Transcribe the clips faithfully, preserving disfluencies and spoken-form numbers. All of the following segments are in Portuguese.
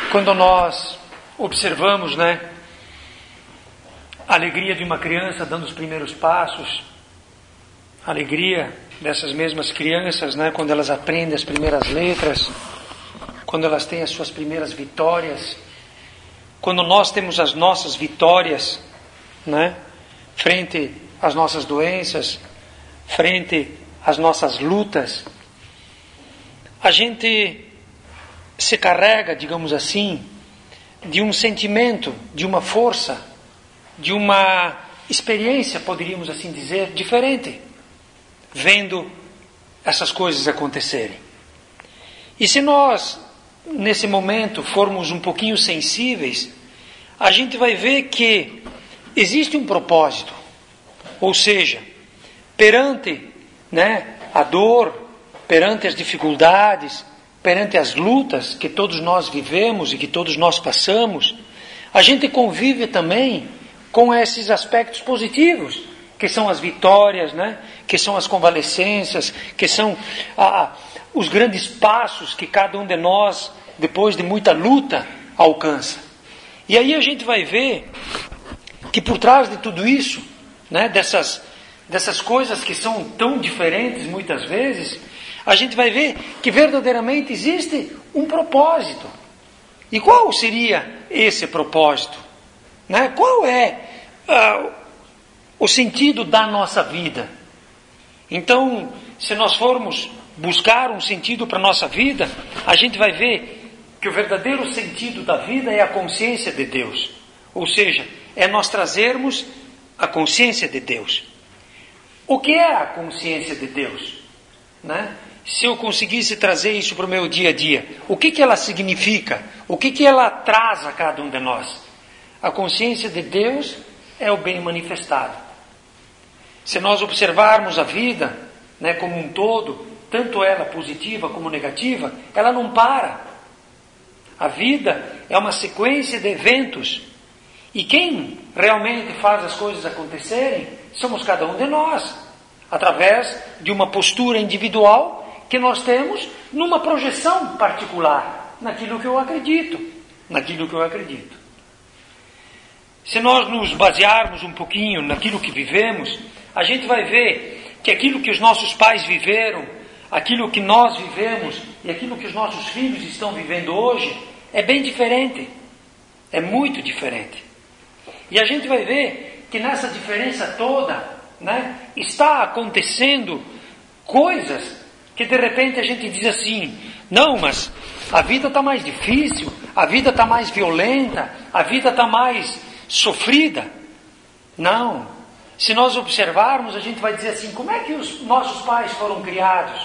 Quando nós observamos, né, a alegria de uma criança dando os primeiros passos, a alegria dessas mesmas crianças, né, quando elas aprendem as primeiras letras, quando elas têm as suas primeiras vitórias, quando nós temos as nossas vitórias, né, frente às nossas doenças, frente às nossas lutas, a gente se carrega, digamos assim, de um sentimento, de uma força, de uma experiência, poderíamos assim dizer, diferente, vendo essas coisas acontecerem. E se nós, nesse momento, formos um pouquinho sensíveis, a gente vai ver que existe um propósito, ou seja, perante, né, a dor, perante as dificuldades, perante as lutas que todos nós vivemos e que todos nós passamos, a gente convive também com esses aspectos positivos, que são as vitórias, né? Que são as convalescências, que são ah, os grandes passos que cada um de nós, depois de muita luta, alcança. E aí a gente vai ver que por trás de tudo isso, né, dessas, dessas coisas que são tão diferentes muitas vezes, a gente vai ver que verdadeiramente existe um propósito. E qual seria esse propósito? Né? Qual é uh, o sentido da nossa vida? Então, se nós formos buscar um sentido para a nossa vida, a gente vai ver que o verdadeiro sentido da vida é a consciência de Deus. Ou seja, é nós trazermos a consciência de Deus. O que é a consciência de Deus? Né? Se eu conseguisse trazer isso para o meu dia a dia, o que, que ela significa? O que, que ela traz a cada um de nós? A consciência de Deus é o bem manifestado. Se nós observarmos a vida, né, como um todo, tanto ela positiva como negativa, ela não para. A vida é uma sequência de eventos. E quem realmente faz as coisas acontecerem somos cada um de nós, através de uma postura individual que nós temos numa projeção particular, naquilo que eu acredito, naquilo que eu acredito. Se nós nos basearmos um pouquinho naquilo que vivemos, a gente vai ver que aquilo que os nossos pais viveram, aquilo que nós vivemos e aquilo que os nossos filhos estão vivendo hoje é bem diferente, é muito diferente. E a gente vai ver que nessa diferença toda, né, está acontecendo coisas que de repente a gente diz assim, não, mas a vida está mais difícil, a vida está mais violenta, a vida está mais sofrida. Não. Se nós observarmos, a gente vai dizer assim, como é que os nossos pais foram criados?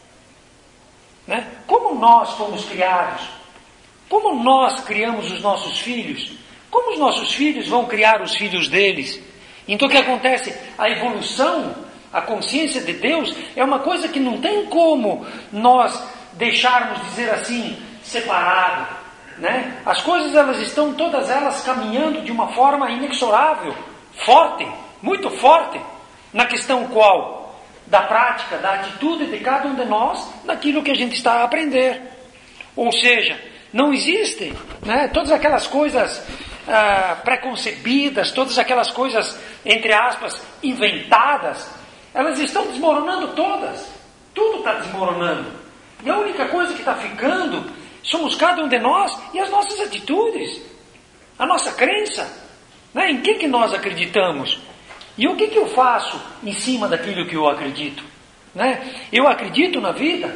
Né? Como nós fomos criados? Como nós criamos os nossos filhos? Como os nossos filhos vão criar os filhos deles? Então o que acontece? A evolução, a consciência de Deus é uma coisa que não tem como nós deixarmos, dizer assim, separado. Né? As coisas, elas estão todas elas caminhando de uma forma inexorável, forte, muito forte, na questão qual? Da prática, da atitude de cada um de nós, naquilo que a gente está a aprender. Ou seja, não existe, né, todas aquelas coisas ah, preconcebidas, todas aquelas coisas, entre aspas, inventadas, elas estão desmoronando todas. Tudo está desmoronando. E a única coisa que está ficando somos cada um de nós e as nossas atitudes, a nossa crença, né? Em que, que nós acreditamos? E o que, que eu faço em cima daquilo que eu acredito? Né? Eu acredito na vida?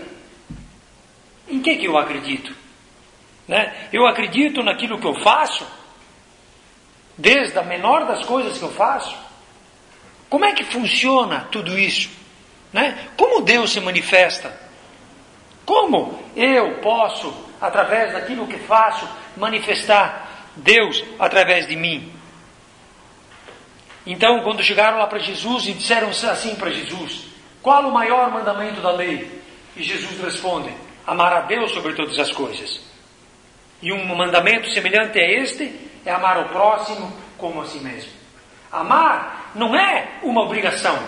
Em que, que eu acredito? Né? Eu acredito naquilo que eu faço? Desde a menor das coisas que eu faço? Como é que funciona tudo isso? Né? Como Deus se manifesta? Como eu posso, através daquilo que faço, manifestar Deus através de mim? Então, quando chegaram lá para Jesus e disseram assim para Jesus, qual o maior mandamento da lei? E Jesus responde, amar a Deus sobre todas as coisas. E um mandamento semelhante a este é amar o próximo como a si mesmo. Amar não é uma obrigação.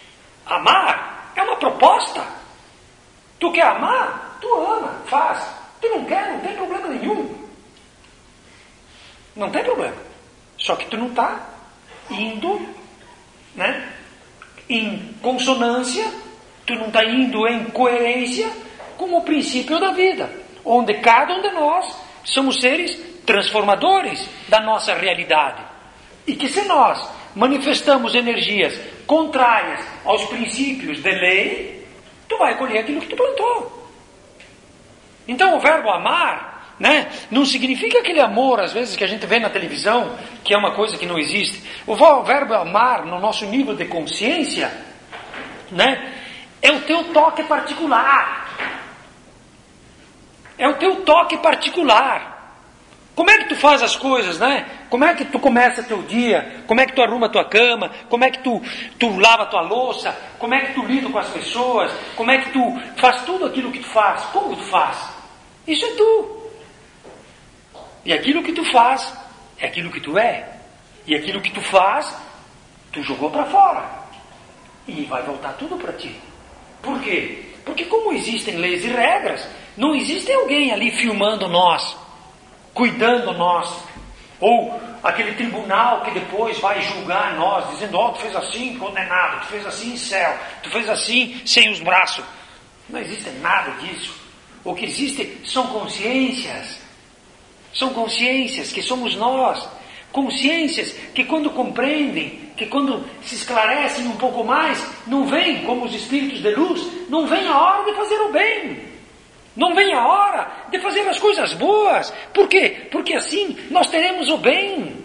Amar é uma proposta. Tu quer amar? Tu ama, faz. Tu não quer, não tem problema nenhum. Não tem problema. Só que tu não está indo, né, em consonância, tu não está indo em coerência com o princípio da vida, onde cada um de nós somos seres transformadores da nossa realidade. E que se nós manifestamos energias contrárias aos princípios de lei, tu vai colher aquilo que tu plantou. Então o verbo amar, né, não significa aquele amor, às vezes, que a gente vê na televisão, que é uma coisa que não existe. O verbo amar, no nosso nível de consciência, né, é o teu toque particular. É o teu toque particular. Como é que tu faz as coisas, né? Como é que tu começa teu dia? Como é que tu arruma tua cama? Como é que tu, tu lava tua louça? Como é que tu lida com as pessoas? Como é que tu faz tudo aquilo que tu faz? Como tu faz? Isso é tu. E aquilo que tu faz é aquilo que tu é. E aquilo que tu faz, tu jogou para fora. E vai voltar tudo para ti. Por quê? Porque como existem leis e regras, não existe alguém ali filmando nós, cuidando nós, ou aquele tribunal que depois vai julgar nós, dizendo, ó, oh, tu fez assim, condenado, tu fez assim, céu, tu fez assim, sem os braços. Não existe nada disso. O que existe são consciências. São consciências que somos nós. Consciências que quando compreendem, que quando se esclarecem um pouco mais, não vem como os espíritos de luz, não vem a hora de fazer o bem. Não vem a hora de fazer as coisas boas. Por quê? Porque assim nós teremos o bem.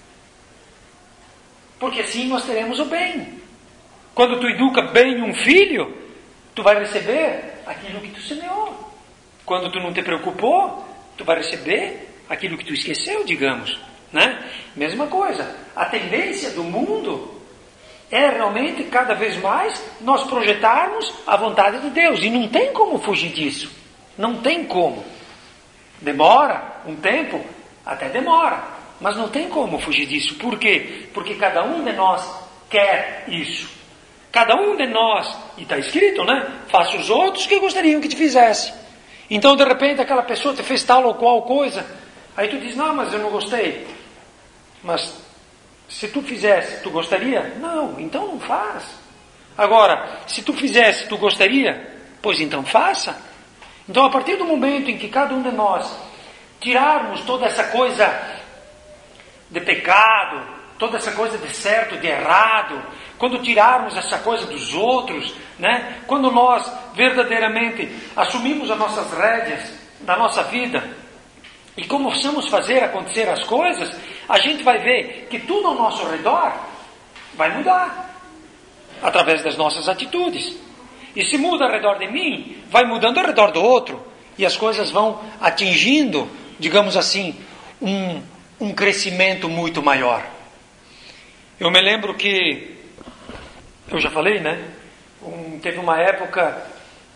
Porque assim nós teremos o bem. Quando tu educa bem um filho, tu vai receber aquilo que tu semeou. Quando tu não te preocupou, tu vai receber aquilo que tu esqueceu, digamos. Né? Mesma coisa. A tendência do mundo é realmente cada vez mais nós projetarmos a vontade de Deus. E não tem como fugir disso. Não tem como. Demora um tempo, até demora. Mas não tem como fugir disso. Por quê? Porque cada um de nós quer isso. Cada um de nós, e está escrito, né? Faça os outros que gostariam que te fizesse. Então, de repente, aquela pessoa te fez tal ou qual coisa. Aí tu diz, não, mas eu não gostei. Mas, se tu fizesse, tu gostaria? Não, então não faz. Agora, se tu fizesse, tu gostaria? Pois então faça. Então, a partir do momento em que cada um de nós tirarmos toda essa coisa de pecado, toda essa coisa de certo, de errado, quando tirarmos essa coisa dos outros, né? Quando nós verdadeiramente assumimos as nossas rédeas da nossa vida e começamos a fazer acontecer as coisas, a gente vai ver que tudo ao nosso redor vai mudar através das nossas atitudes. E se muda ao redor de mim, vai mudando ao redor do outro. E as coisas vão atingindo, digamos assim, um, um crescimento muito maior. Eu me lembro que, eu já falei, né? Um, teve uma época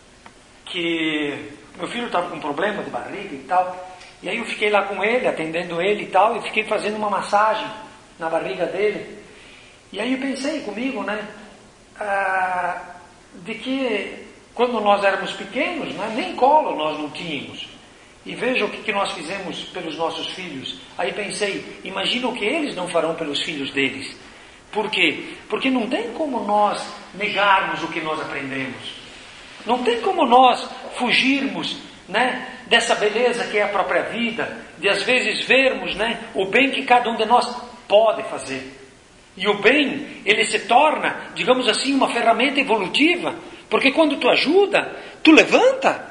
que meu filho estava com um problema de barriga e tal. E aí eu fiquei lá com ele, atendendo ele e tal. E fiquei fazendo uma massagem na barriga dele. E aí eu pensei comigo, né? Ah, de que quando nós éramos pequenos, né, nem colo nós não tínhamos. E veja o que, que nós fizemos pelos nossos filhos. Aí pensei, imagina o que eles não farão pelos filhos deles. Por quê? Porque não tem como nós negarmos o que nós aprendemos. Não tem como nós fugirmos, né, dessa beleza que é a própria vida, de às vezes vermos, né, o bem que cada um de nós pode fazer. E o bem, ele se torna, digamos assim, uma ferramenta evolutiva, porque quando tu ajuda, tu levanta,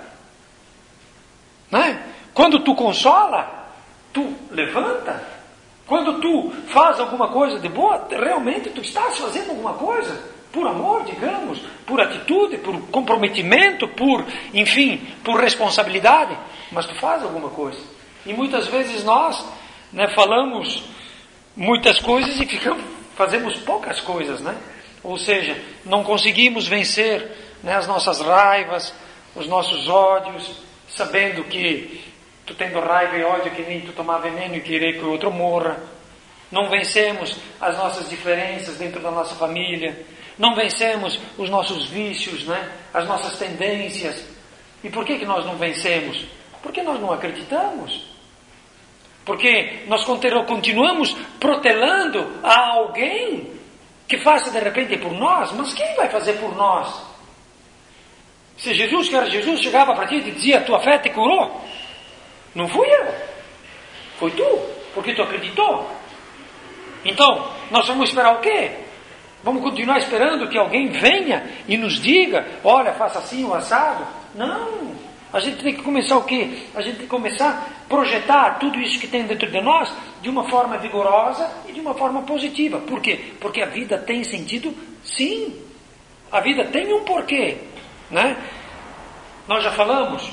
né? Quando tu consola, tu levanta. Quando tu faz alguma coisa de boa, realmente tu estás fazendo alguma coisa, por amor, digamos, por atitude, por comprometimento, por, enfim, por responsabilidade, mas tu faz alguma coisa. E muitas vezes nós, né, falamos muitas coisas e ficamos, fazemos poucas coisas, né? Ou seja, não conseguimos vencer, né, as nossas raivas, os nossos ódios, sabendo que tu tendo raiva e ódio que nem tu tomar veneno e querer que o outro morra. Não vencemos as nossas diferenças dentro da nossa família. Não vencemos os nossos vícios, né? As nossas tendências. E por que que nós não vencemos? Porque nós não acreditamos. Porque nós continuamos protelando a alguém que faça de repente por nós. Mas quem vai fazer por nós? Se Jesus, que era Jesus, chegava para ti e te dizia, tua fé te curou. Não fui eu. Foi tu, porque tu acreditou. Então, nós vamos esperar o quê? Vamos continuar esperando que alguém venha e nos diga, olha, faça assim o assado? Não. A gente tem que começar o quê? A gente tem que começar a projetar tudo isso que tem dentro de nós de uma forma vigorosa e de uma forma positiva. Por quê? Porque a vida tem sentido? Sim. A vida tem um porquê, né? Nós já falamos.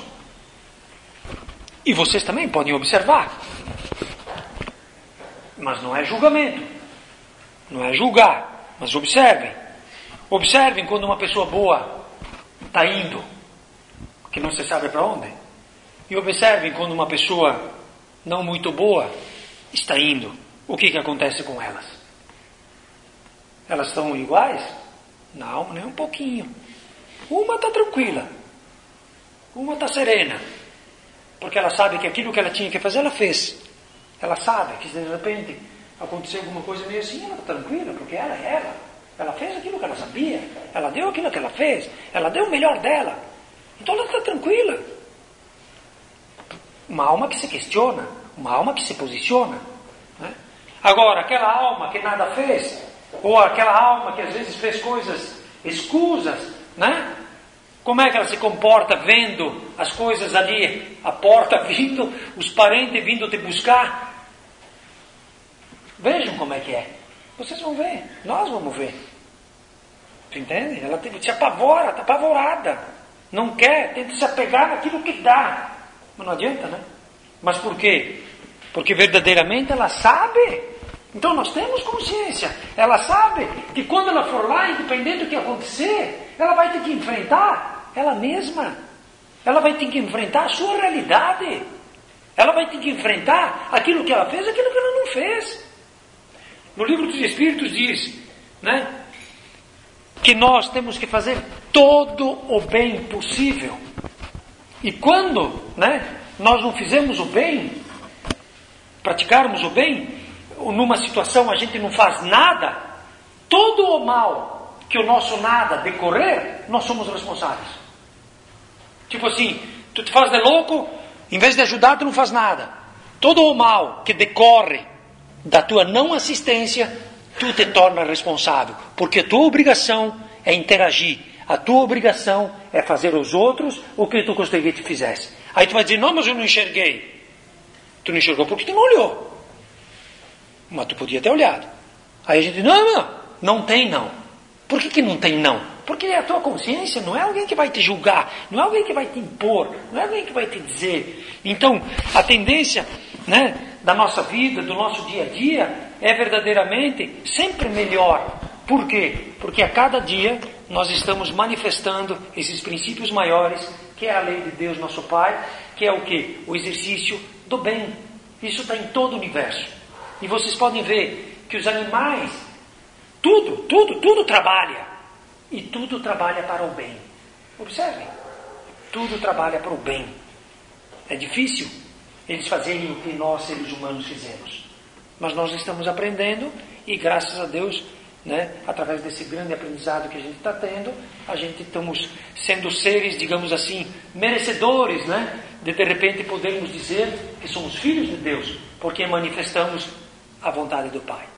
E vocês também podem observar. Mas não é julgamento. Não é julgar. Mas observem. Observem quando uma pessoa boa está indo, que não se sabe para onde. E observem quando uma pessoa não muito boa está indo. O que, que acontece com elas? Elas estão iguais? Não, nem um pouquinho. Uma está tranquila. Uma está serena. Porque ela sabe que aquilo que ela tinha que fazer, ela fez. Ela sabe que se de repente aconteceu alguma coisa meio assim, ela está tranquila, porque ela é ela. Ela fez aquilo que ela sabia. Ela deu aquilo que ela fez. Ela deu o melhor dela. Então ela está tranquila. Uma alma que se questiona. Uma alma que se posiciona. Né? Agora, aquela alma que nada fez, ou aquela alma que às vezes fez coisas escusas, né? Como é que ela se comporta vendo as coisas ali, a porta vindo, os parentes vindo te buscar? Vejam como é que é. Vocês vão ver, nós vamos ver. Entende? Ela se apavora, está apavorada. Não quer, tenta se apegar naquilo que dá. Mas não adianta, né? Mas por quê? Porque verdadeiramente ela sabe. Então nós temos consciência. Ela sabe que quando ela for lá, independente do que acontecer, ela vai ter que enfrentar ela mesma. Ela vai ter que enfrentar a sua realidade. Ela vai ter que enfrentar aquilo que ela fez, aquilo que ela não fez. No livro dos Espíritos diz, né, que nós temos que fazer todo o bem possível. E quando, né, nós não fizemos o bem, praticarmos o bem, ou numa situação a gente não faz nada, todo o mal que o nosso nada decorrer, nós somos responsáveis. Tipo assim, tu te faz de louco, em vez de ajudar, tu não faz nada. Todo o mal que decorre da tua não assistência, tu te torna responsável. Porque a tua obrigação é interagir. A tua obrigação é fazer aos outros o que tu gostaria que te fizesse. Aí tu vai dizer, não, mas eu não enxerguei. Tu não enxergou porque tu não olhou. Mas tu podia ter olhado. Aí a gente diz, não, não, não tem não. Por que que não tem não? Porque é a tua consciência, não é alguém que vai te julgar, não é alguém que vai te impor, não é alguém que vai te dizer. Então, a tendência, né, da nossa vida, do nosso dia a dia, é verdadeiramente sempre melhor. Por quê? Porque a cada dia nós estamos manifestando esses princípios maiores, que é a lei de Deus, nosso Pai, que é o quê? O exercício do bem. Isso está em todo o universo. E vocês podem ver que os animais, tudo, tudo, tudo trabalha. E tudo trabalha para o bem. Observem. Tudo trabalha para o bem. É difícil eles fazerem o que nós, seres humanos, fizemos. Mas nós estamos aprendendo e, graças a Deus, né, através desse grande aprendizado que a gente está tendo, a gente estamos sendo seres, digamos assim, merecedores, né, de de repente podermos dizer que somos filhos de Deus, porque manifestamos a vontade do Pai.